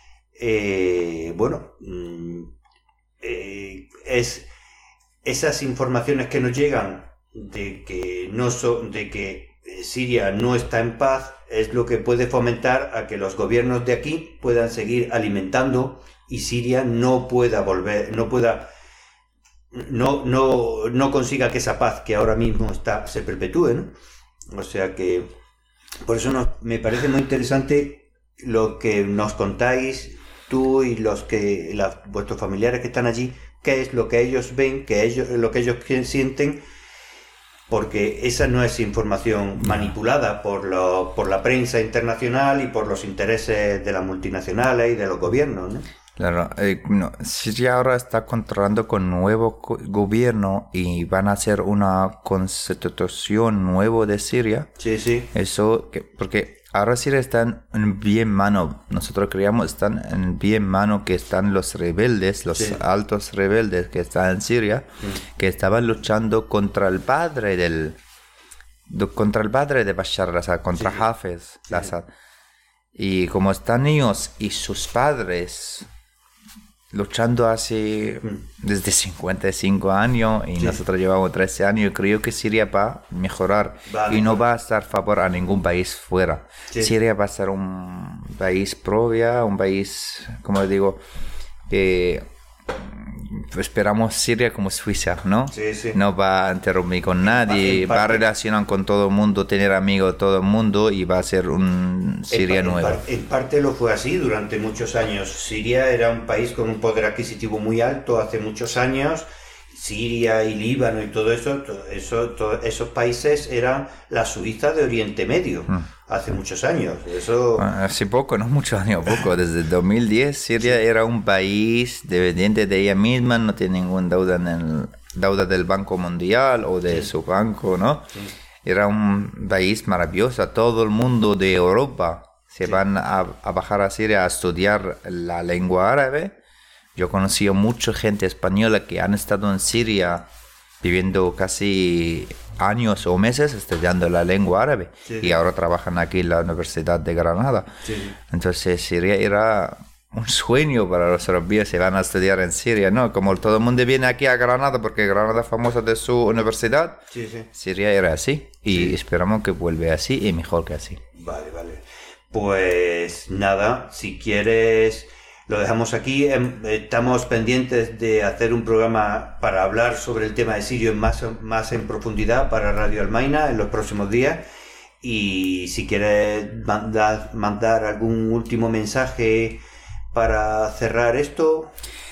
esas informaciones que nos llegan de que Siria no está en paz es lo que puede fomentar a que los gobiernos de aquí puedan seguir alimentando y Siria no consiga que esa paz que ahora mismo se perpetúe, ¿no? O sea que por eso me parece muy interesante lo que nos contáis tú y vuestros familiares que están allí, qué es lo que ellos ven, lo que ellos sienten, porque esa no es información manipulada por la prensa internacional y por los intereses de las multinacionales y de los gobiernos, ¿no? Claro, Siria ahora está controlando con nuevo gobierno y van a hacer una constitución nueva de Siria. Sí, sí. Porque ahora Siria está en bien mano. Nosotros creíamos están en bien mano que están los rebeldes, los altos rebeldes que están en Siria, que estaban luchando contra el padre de Bashar al-Assad, contra Hafez al-Assad. Y como están ellos y sus padres luchando desde 55 años y nosotros llevamos 13 años, creo que Siria va a mejorar y no va a estar a favor a ningún país fuera. Siria va a ser un país propio, un país, como digo, que esperamos Siria como Suiza, ¿no? No va a interrumpir con nadie, va a relacionar con todo el mundo, tener amigos todo el mundo y va a ser un Siria nuevo. En parte lo fue así durante muchos años. Siria era un país con un poder adquisitivo muy alto hace muchos años. Siria y Líbano y todo eso, esos países eran la Suiza de Oriente Medio hace muchos años. Hace poco, no muchos años, poco. Desde 2010 Siria era un país dependiente de ella misma, no tiene ninguna deuda del Banco Mundial o de su banco, ¿no? Era un país maravilloso. Todo el mundo de Europa se van a bajar a Siria a estudiar la lengua árabe. Yo conocí a mucha gente española que han estado en Siria viviendo casi años o meses estudiando la lengua árabe y ahora trabajan aquí en la Universidad de Granada. Entonces Siria era un sueño para los europeos, se van a estudiar en Siria, ¿no? Como todo el mundo viene aquí a Granada porque Granada es famosa de su universidad, Siria era así y esperamos que vuelva así y mejor que así. Vale. Pues nada, si quieres... Lo dejamos aquí, estamos pendientes de hacer un programa para hablar sobre el tema de Siria más en profundidad para Radio Almaina en los próximos días. Y si quieres mandar algún último mensaje para cerrar esto.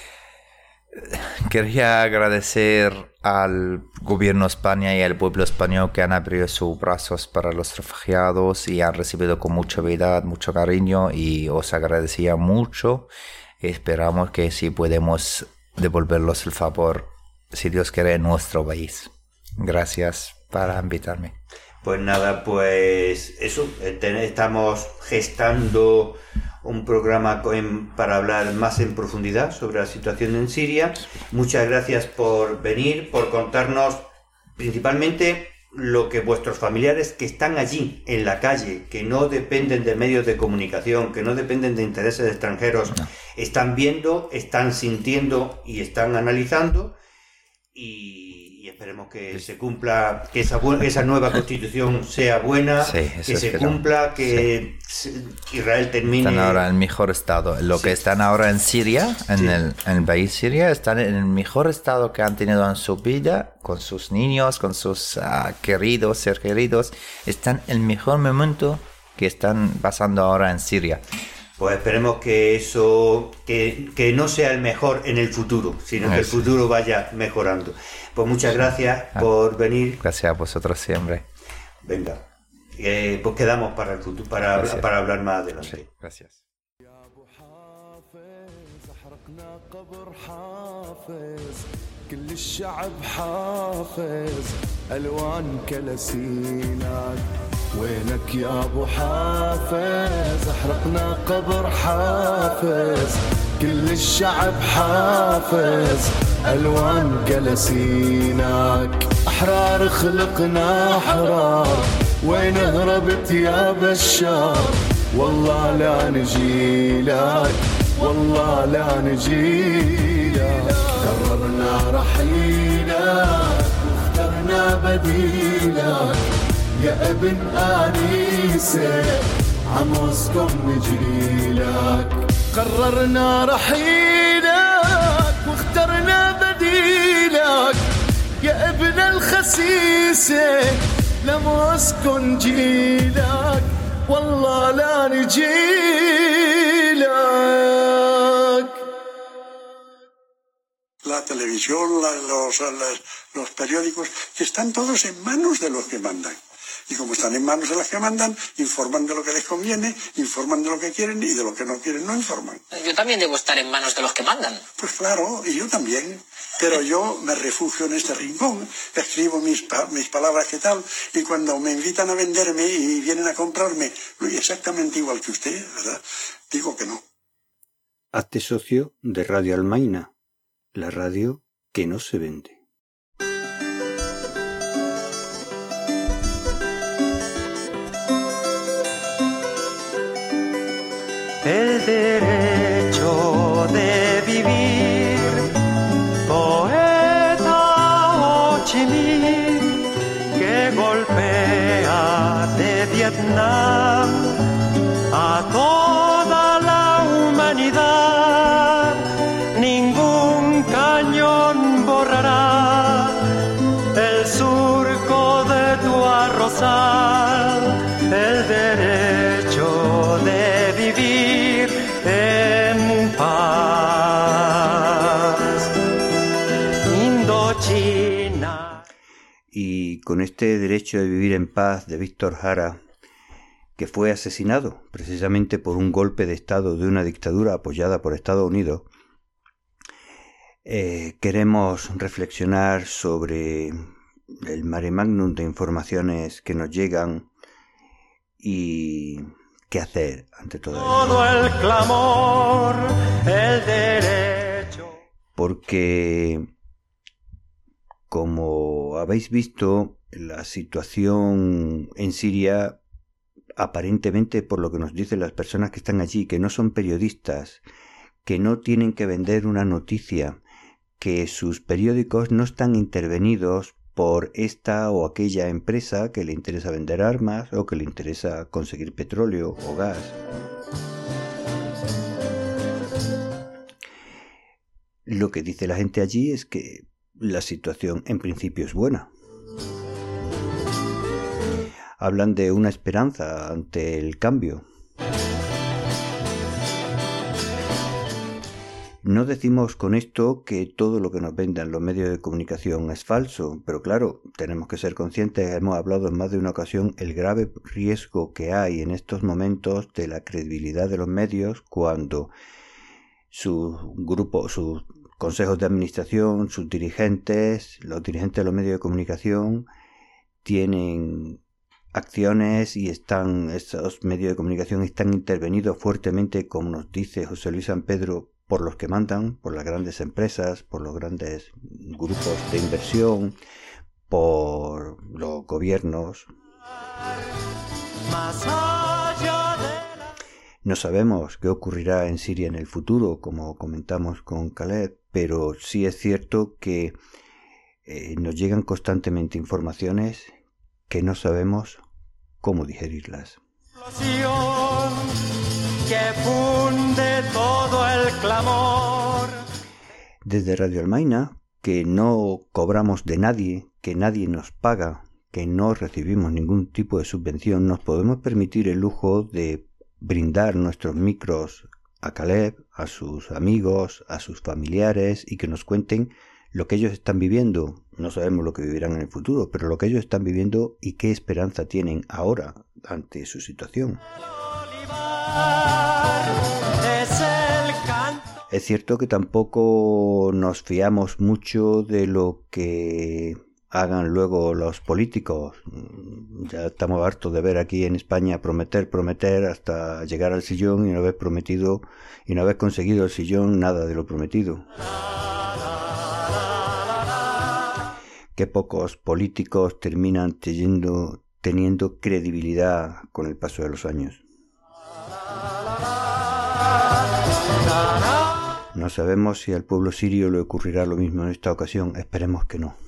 Quería agradecer al gobierno de España y al pueblo español que han abierto sus brazos para los refugiados y han recibido con mucha bondad, mucho cariño y os agradecía mucho. Esperamos que sí podemos devolverlos el favor, si Dios quiere, en nuestro país. Gracias por invitarme. Pues nada, pues eso, estamos gestando un programa para hablar más en profundidad sobre la situación en Siria. Muchas gracias por venir, por contarnos principalmente lo que vuestros familiares que están allí en la calle, que no dependen de medios de comunicación, que no dependen de intereses extranjeros, están viendo, están sintiendo y están analizando y Y esperemos que se cumpla, que esa nueva constitución sea buena, que se cumpla, que Israel termine. Están ahora en el mejor estado. Lo que están ahora en Siria, en el país Siria, están en el mejor estado que han tenido en su vida, con sus niños, con sus ser queridos. Están en el mejor momento que están pasando ahora en Siria. Pues esperemos que eso, que no sea el mejor en el futuro, sino que el futuro vaya mejorando. Pues muchas gracias por venir. Gracias a vosotros siempre. Venga, pues quedamos para el futuro, para hablar más adelante. Sí, gracias. كل الشعب حافظ ألوان كلاسينك وينك يا أبو حافظ أحرقنا قبر حافظ كل الشعب حافظ ألوان كلاسينك أحرار خلقنا أحرار وين هربت يا بشار والله لا نجيلك والله لا نجيلك قررنا رحيلك واخترنا بديلك يا ابن آنيسة عموسكم نجيلك قررنا رحيلك واخترنا بديلك يا ابن الخسيسة لموسكن جيلك والله لا نجيلك. La televisión, los periódicos, que están todos en manos de los que mandan. Y como están en manos de los que mandan, informan de lo que les conviene, informan de lo que quieren y de lo que no quieren no informan. Yo también debo estar en manos de los que mandan. Pues claro, y yo también. Pero yo me refugio en este rincón, escribo mis palabras que tal, y cuando me invitan a venderme y vienen a comprarme, exactamente igual que usted, ¿verdad? Digo que no. Hazte socio de Radio Almaina, la radio que no se vende. El derecho de vivir, poeta Ho Chi Minh, que golpea de Vietnam a toda la humanidad. Ningún cañón borrará el surco de tu arrozal, el derecho de vivir en paz. Indochina. Y con este derecho de vivir en paz de Víctor Jara, que fue asesinado precisamente por un golpe de Estado de una dictadura apoyada por Estados Unidos, queremos reflexionar sobre el mare magnum de informaciones que nos llegan y qué hacer ante todo ello. Todo el clamor, el derecho. Porque, como habéis visto, la situación en Siria, aparentemente por lo que nos dicen las personas que están allí, que no son periodistas, que no tienen que vender una noticia, que sus periódicos no están intervenidos por esta o aquella empresa que le interesa vender armas o que le interesa conseguir petróleo o gas. Lo que dice la gente allí es que la situación en principio es buena. Hablan de una esperanza ante el cambio. No decimos con esto que todo lo que nos vendan los medios de comunicación es falso, pero claro, tenemos que ser conscientes, hemos hablado en más de una ocasión, el grave riesgo que hay en estos momentos de la credibilidad de los medios cuando sus grupos, sus consejos de administración, sus dirigentes, los dirigentes de los medios de comunicación tienen acciones y esos medios de comunicación están intervenidos fuertemente, como nos dice José Luis San Pedro, por los que mandan, por las grandes empresas, por los grandes grupos de inversión, por los gobiernos. No sabemos qué ocurrirá en Siria en el futuro, como comentamos con Caleb, pero sí es cierto que nos llegan constantemente informaciones que no sabemos cómo digerirlas. Que funde todo el clamor. Desde Radio Almaina, que no cobramos de nadie, que nadie nos paga, que no recibimos ningún tipo de subvención, nos podemos permitir el lujo de brindar nuestros micros a Caleb, a sus amigos, a sus familiares, y que nos cuenten lo que ellos están viviendo. No sabemos lo que vivirán en el futuro, pero lo que ellos están viviendo y qué esperanza tienen ahora ante su situación. Es cierto que tampoco nos fiamos mucho de lo que hagan luego los políticos. Ya estamos hartos de ver aquí en España prometer hasta llegar al sillón y no haber prometido y no haber conseguido el sillón nada de lo prometido. Qué pocos políticos terminan teniendo credibilidad con el paso de los años. No sabemos si al pueblo sirio le ocurrirá lo mismo en esta ocasión. Esperemos que no.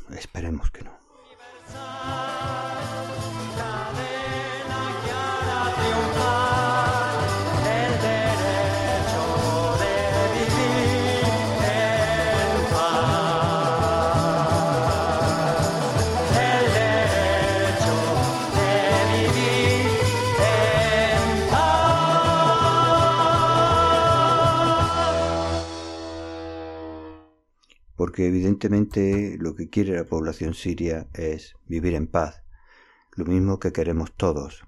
Porque evidentemente lo que quiere la población siria es vivir en paz, lo mismo que queremos todos.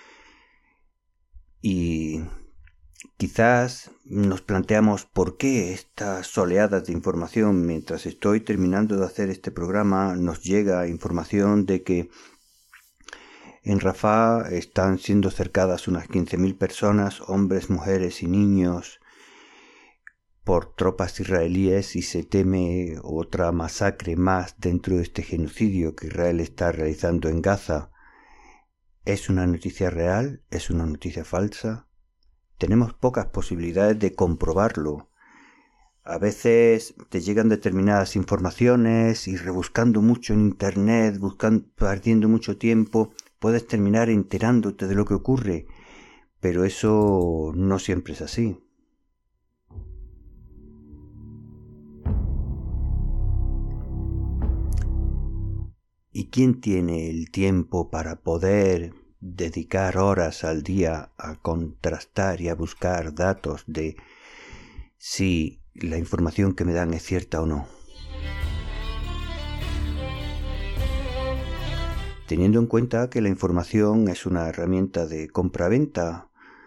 Y quizás nos planteamos por qué estas oleadas de información. Mientras estoy terminando de hacer este programa, nos llega información de que en Rafah están siendo cercadas unas 15.000 personas, hombres, mujeres y niños, por tropas israelíes, y se teme otra masacre más dentro de este genocidio que Israel está realizando en Gaza. ¿Es una noticia real? ¿Es una noticia falsa? Tenemos pocas posibilidades de comprobarlo. A veces te llegan determinadas informaciones y rebuscando mucho en internet, perdiendo mucho tiempo, puedes terminar enterándote de lo que ocurre, pero eso no siempre es así. ¿Y quién tiene el tiempo para poder dedicar horas al día a contrastar y a buscar datos de si la información que me dan es cierta o no? Teniendo en cuenta que la información es una herramienta de compra-venta,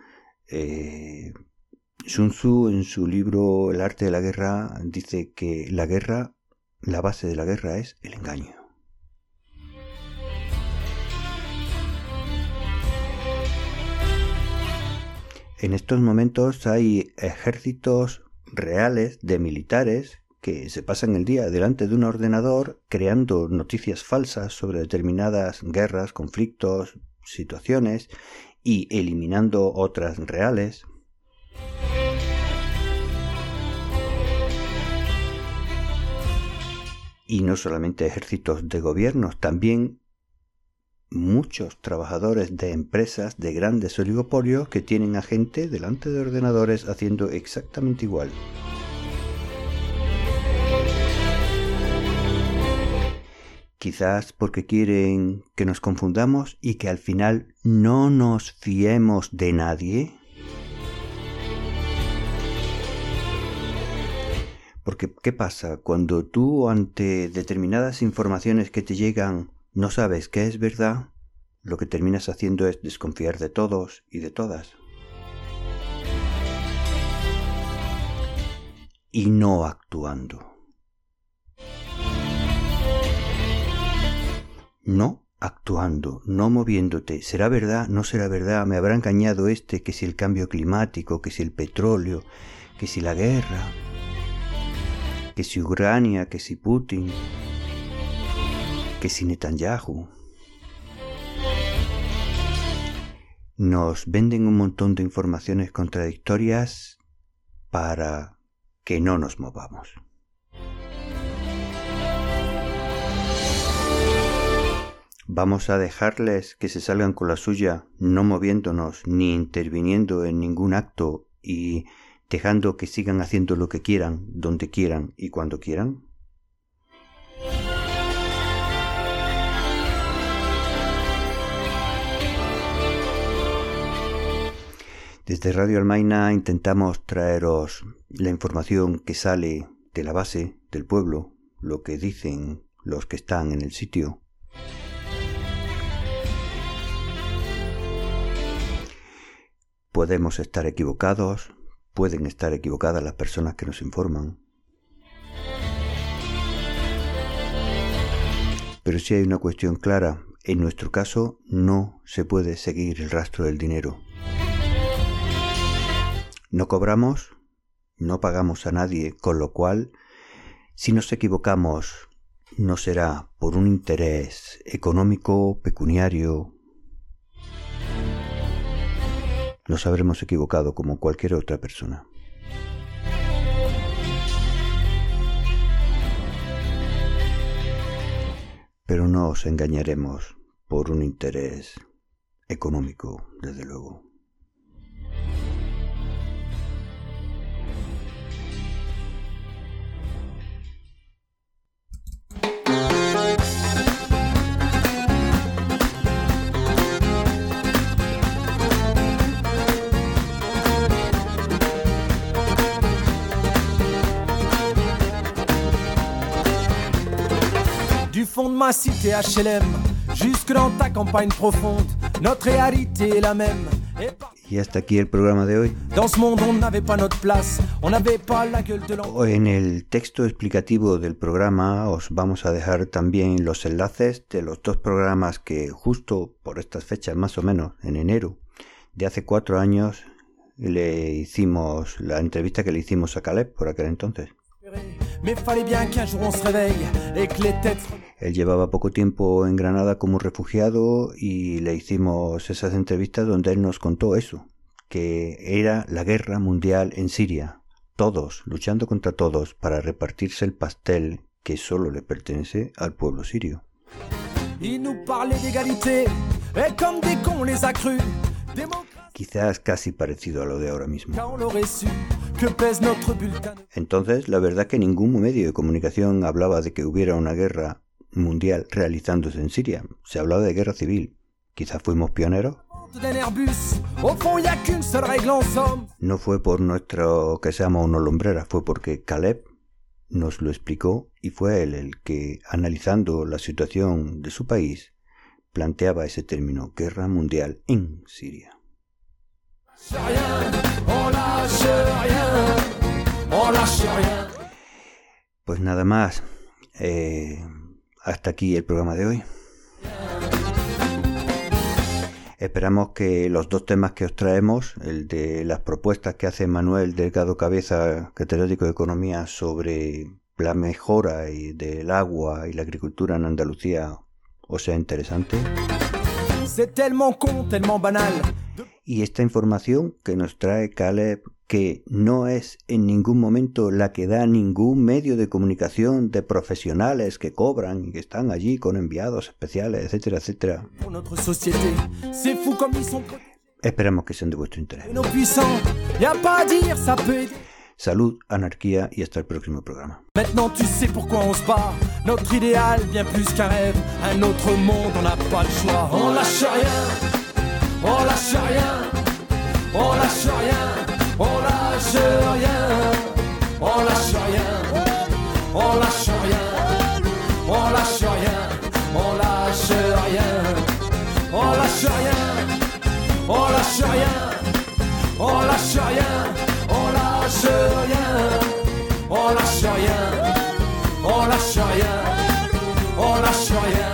Sun Tzu en su libro El arte de la guerra dice que la base de la guerra es el engaño. En estos momentos hay ejércitos reales de militares que se pasan el día delante de un ordenador creando noticias falsas sobre determinadas guerras, conflictos, situaciones y eliminando otras reales. Y no solamente ejércitos de gobiernos, también muchos trabajadores de empresas de grandes oligopolios que tienen a gente delante de ordenadores haciendo exactamente igual. Quizás porque quieren que nos confundamos y que al final no nos fiemos de nadie. Porque, ¿qué pasa? Cuando tú ante determinadas informaciones que te llegan no sabes qué es verdad, lo que terminas haciendo es desconfiar de todos y de todas. Y no actuando. No actuando, no moviéndote. ¿Será verdad? ¿No será verdad? ¿Me habrá engañado que si el cambio climático, que si el petróleo, que si la guerra, que si Ucrania, que si Putin, que si Netanyahu? Nos venden un montón de informaciones contradictorias para que no nos movamos. Vamos a dejarles que se salgan con la suya, no moviéndonos ni interviniendo en ningún acto y dejando que sigan haciendo lo que quieran, donde quieran y cuando quieran. Desde Radio Almaina intentamos traeros la información que sale de la base del pueblo, lo que dicen los que están en el sitio. Podemos estar equivocados, pueden estar equivocadas las personas que nos informan. Pero sí hay una cuestión clara. En nuestro caso no se puede seguir el rastro del dinero. No cobramos, no pagamos a nadie, con lo cual, si nos equivocamos, no será por un interés económico, pecuniario. Nos habremos equivocado como cualquier otra persona. Pero no os engañaremos por un interés económico, desde luego. Du fond de ma cité HLM, jusque dans ta campagne profonde, notre réalité est la même. Y hasta aquí el programa de hoy. Dans ce monde, on n'avait pas notre place, on n'avait pas la gueule de l'enfant. En el texto explicativo del programa os vamos a dejar también los enlaces de los dos programas que justo por estas fechas, más o menos, en enero de hace 4 años, le hicimos la entrevista que le hicimos a Caleb por aquel entonces. Él llevaba poco tiempo en Granada como refugiado y le hicimos esas entrevistas donde él nos contó eso, que era la guerra mundial en Siria, todos luchando contra todos para repartirse el pastel que solo le pertenece al pueblo sirio. Quizás casi parecido a lo de ahora mismo. Entonces, la verdad que ningún medio de comunicación hablaba de que hubiera una guerra mundial realizándose en Siria. Se hablaba de guerra civil. Quizás fuimos pioneros. No fue por nuestro que seamos unos lumbreras, fue porque Caleb nos lo explicó y fue él el que, analizando la situación de su país, planteaba ese término, guerra mundial en Siria. Pues nada más, hasta aquí el programa de hoy. Esperamos que los dos temas que os traemos, el de las propuestas que hace Manuel Delgado Cabeza, catedrático de Economía, sobre la mejora del agua y la agricultura en Andalucía, os sea interesante. Y esta información que nos trae Caleb, que no es en ningún momento la que da ningún medio de comunicación de profesionales que cobran y que están allí con enviados especiales, etcétera, etcétera. Esperamos que sean de vuestro interés. Salud, anarquía y hasta el próximo programa. Maintenant tu sais pourquoi on se bat. Notre idéal, bien plus qu'un rêve. Un autre monde, on n'a pas le choix. On lâche rien. On lâche rien, on lâche rien, on lâche rien, on lâche rien, on lâche rien, on lâche rien, on lâche rien, on lâche rien, on lâche rien, on lâche rien, on lâche rien, on lâche rien, on lâche rien, on lâche rien.